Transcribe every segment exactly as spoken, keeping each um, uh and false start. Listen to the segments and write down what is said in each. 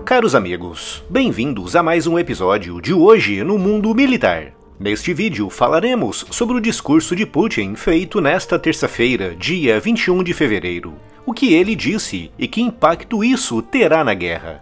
caros amigos, bem-vindos a mais um episódio de Hoje no Mundo Militar. Neste vídeo falaremos sobre o discurso de Putin feito nesta terça-feira, dia vinte e um de fevereiro. O que ele disse e que impacto isso terá na guerra.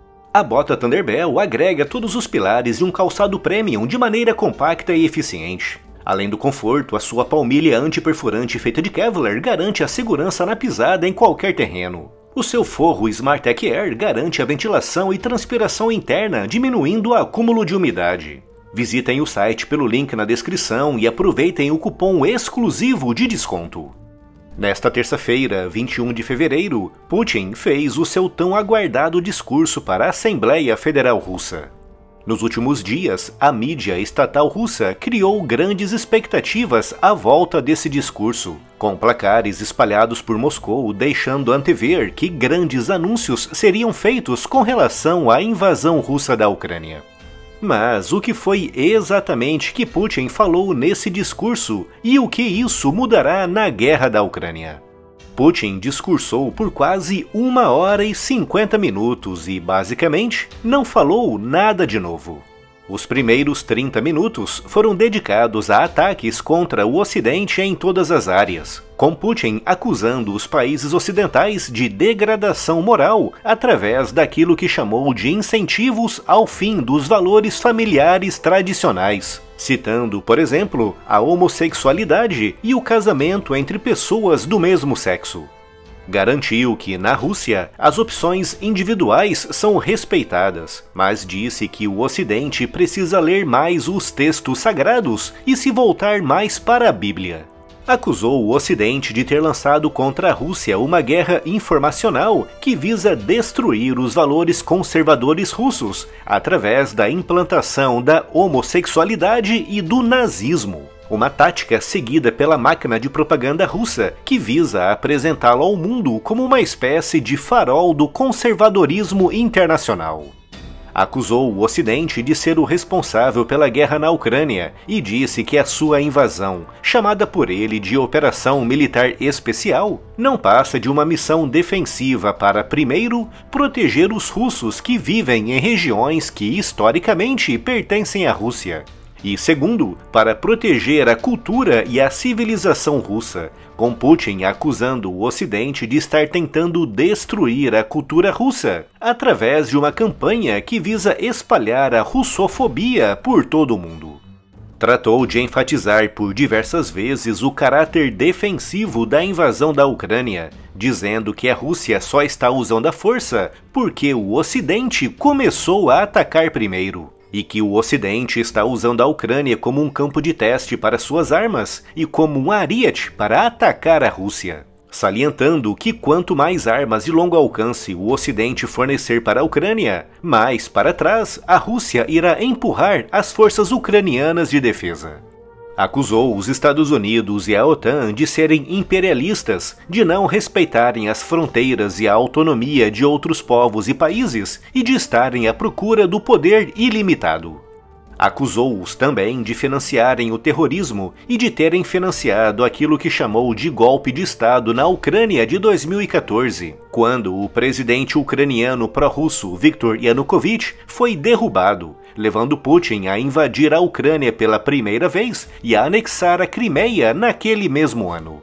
A bota Thunderbell agrega todos os pilares de um calçado premium de maneira compacta e eficiente. Além do conforto, a sua palmilha antiperfurante feita de Kevlar garante a segurança na pisada em qualquer terreno. O seu forro Smartec Air garante a ventilação e transpiração interna, diminuindo o acúmulo de umidade. Visitem o site pelo link na descrição e aproveitem o cupom exclusivo de desconto. Nesta terça-feira, vinte e um de fevereiro, Putin fez o seu tão aguardado discurso para a Assembleia Federal Russa. Nos últimos dias, a mídia estatal russa criou grandes expectativas à volta desse discurso, com placares espalhados por Moscou deixando antever que grandes anúncios seriam feitos com relação à invasão russa da Ucrânia. Mas o que foi exatamente que Putin falou nesse discurso e o que isso mudará na guerra da Ucrânia? Putin discursou por quase uma hora e cinquenta minutos e, basicamente, não falou nada de novo. Os primeiros trinta minutos foram dedicados a ataques contra o Ocidente em todas as áreas, com Putin acusando os países ocidentais de degradação moral através daquilo que chamou de incentivos ao fim dos valores familiares tradicionais, citando, por exemplo, a homossexualidade e o casamento entre pessoas do mesmo sexo. Garantiu que, na Rússia, as opções individuais são respeitadas, mas disse que o Ocidente precisa ler mais os textos sagrados e se voltar mais para a Bíblia. Acusou o Ocidente de ter lançado contra a Rússia uma guerra informacional que visa destruir os valores conservadores russos através da implantação da homossexualidade e do nazismo. Uma tática seguida pela máquina de propaganda russa que visa apresentá-lo ao mundo como uma espécie de farol do conservadorismo internacional. Acusou o Ocidente de ser o responsável pela guerra na Ucrânia e disse que a sua invasão, chamada por ele de Operação Militar Especial, não passa de uma missão defensiva para, primeiro, proteger os russos que vivem em regiões que historicamente pertencem à Rússia, e segundo, para proteger a cultura e a civilização russa, com Putin acusando o Ocidente de estar tentando destruir a cultura russa, através de uma campanha que visa espalhar a russofobia por todo o mundo. Tratou de enfatizar por diversas vezes o caráter defensivo da invasão da Ucrânia, dizendo que a Rússia só está usando a força porque o Ocidente começou a atacar primeiro. E que o Ocidente está usando a Ucrânia como um campo de teste para suas armas e como um ariete para atacar a Rússia. Salientando que quanto mais armas de longo alcance o Ocidente fornecer para a Ucrânia, mais para trás a Rússia irá empurrar as forças ucranianas de defesa. Acusou os Estados Unidos e a OTAN de serem imperialistas, de não respeitarem as fronteiras e a autonomia de outros povos e países e de estarem à procura do poder ilimitado. Acusou-os também de financiarem o terrorismo e de terem financiado aquilo que chamou de golpe de Estado na Ucrânia de dois mil e quatorze, quando o presidente ucraniano pró-russo Viktor Yanukovych foi derrubado, levando Putin a invadir a Ucrânia pela primeira vez e a anexar a Crimeia naquele mesmo ano.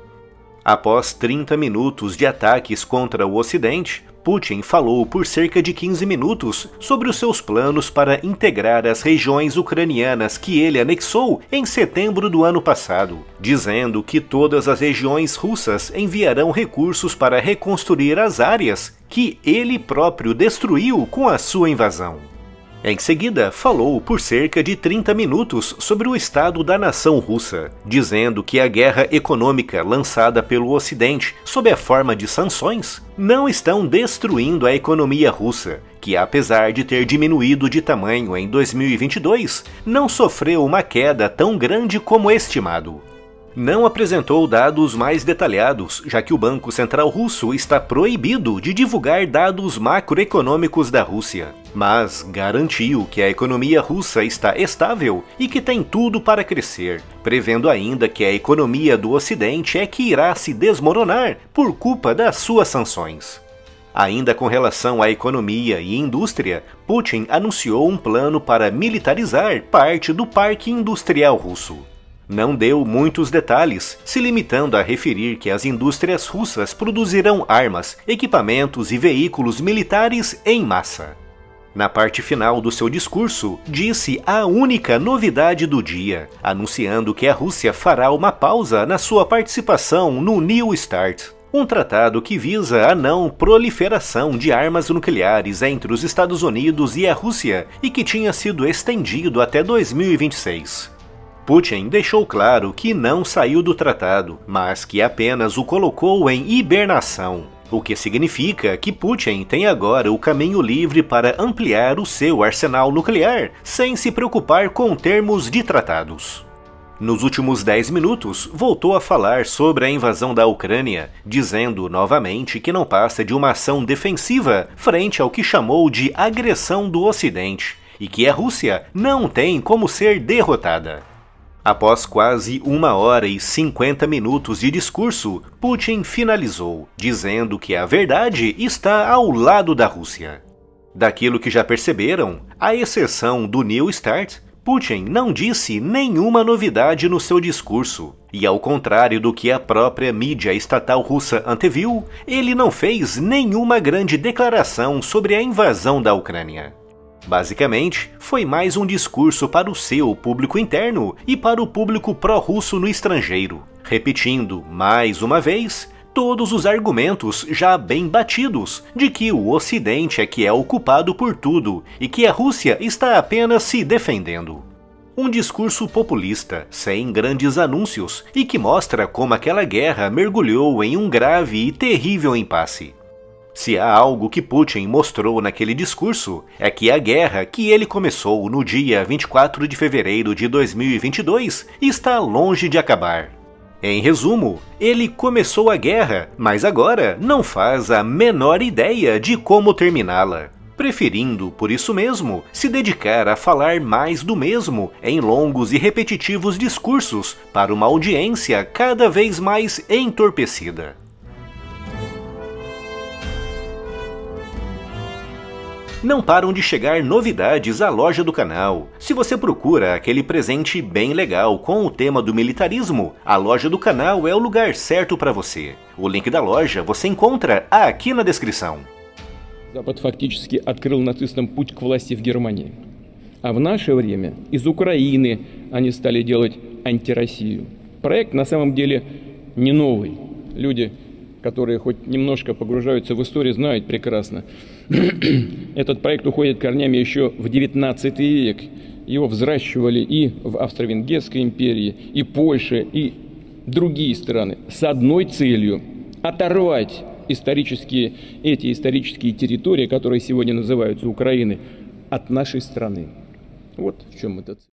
Após trinta minutos de ataques contra o Ocidente, Putin falou por cerca de quinze minutos sobre os seus planos para integrar as regiões ucranianas que ele anexou em setembro do ano passado, dizendo que todas as regiões russas enviarão recursos para reconstruir as áreas que ele próprio destruiu com a sua invasão. Em seguida, falou por cerca de trinta minutos sobre o estado da nação russa, dizendo que a guerra econômica lançada pelo Ocidente sob a forma de sanções não estão destruindo a economia russa, que apesar de ter diminuído de tamanho em dois mil e vinte e dois, não sofreu uma queda tão grande como estimado. Não apresentou dados mais detalhados, já que o Banco Central Russo está proibido de divulgar dados macroeconômicos da Rússia, mas garantiu que a economia russa está estável e que tem tudo para crescer, prevendo ainda que a economia do Ocidente é que irá se desmoronar por culpa das suas sanções. Ainda com relação à economia e indústria, Putin anunciou um plano para militarizar parte do parque industrial russo. Não deu muitos detalhes, se limitando a referir que as indústrias russas produzirão armas, equipamentos e veículos militares em massa. Na parte final do seu discurso, disse a única novidade do dia, anunciando que a Rússia fará uma pausa na sua participação no New START, um tratado que visa a não proliferação de armas nucleares entre os Estados Unidos e a Rússia e que tinha sido estendido até dois mil e vinte e seis. Putin deixou claro que não saiu do tratado, mas que apenas o colocou em hibernação, o que significa que Putin tem agora o caminho livre para ampliar o seu arsenal nuclear, sem se preocupar com termos de tratados. Nos últimos dez minutos, voltou a falar sobre a invasão da Ucrânia, dizendo novamente que não passa de uma ação defensiva frente ao que chamou de agressão do Ocidente, e que a Rússia não tem como ser derrotada. Após quase uma hora e cinquenta minutos de discurso, Putin finalizou, dizendo que a verdade está ao lado da Rússia. Daquilo que já perceberam, à exceção do New START, Putin não disse nenhuma novidade no seu discurso, e ao contrário do que a própria mídia estatal russa anteviu, ele não fez nenhuma grande declaração sobre a invasão da Ucrânia. Basicamente, foi mais um discurso para o seu público interno e para o público pró-russo no estrangeiro, repetindo, mais uma vez, todos os argumentos já bem batidos de que o Ocidente é que é o culpado por tudo e que a Rússia está apenas se defendendo. Um discurso populista, sem grandes anúncios, e que mostra como aquela guerra mergulhou em um grave e terrível impasse. Se há algo que Putin mostrou naquele discurso, é que a guerra que ele começou no dia vinte e quatro de fevereiro de dois mil e vinte e dois está longe de acabar. Em resumo, ele começou a guerra, mas agora não faz a menor ideia de como terminá-la, preferindo, por isso mesmo, se dedicar a falar mais do mesmo em longos e repetitivos discursos para uma audiência cada vez mais entorpecida. Não param de chegar novidades à loja do canal. Se você procura aquele presente bem legal com o tema do militarismo, a loja do canal é o lugar certo para você. O link da loja você encontra aqui na descrição. Запад фактически открыл нацистам путь к власти в Германии. А в наше время из Украины они стали делать антироссию. Проект на самом деле не новый. Люди, которые хоть немножко погружаются в историю, знают прекрасно. Этот проект уходит корнями еще в девятнадцатый век. Его взращивали и в Австро-Венгерской империи, и Польше, и другие страны с одной целью – оторвать исторические, эти исторические территории, которые сегодня называются Украиной, от нашей страны. Вот в чем эта цель.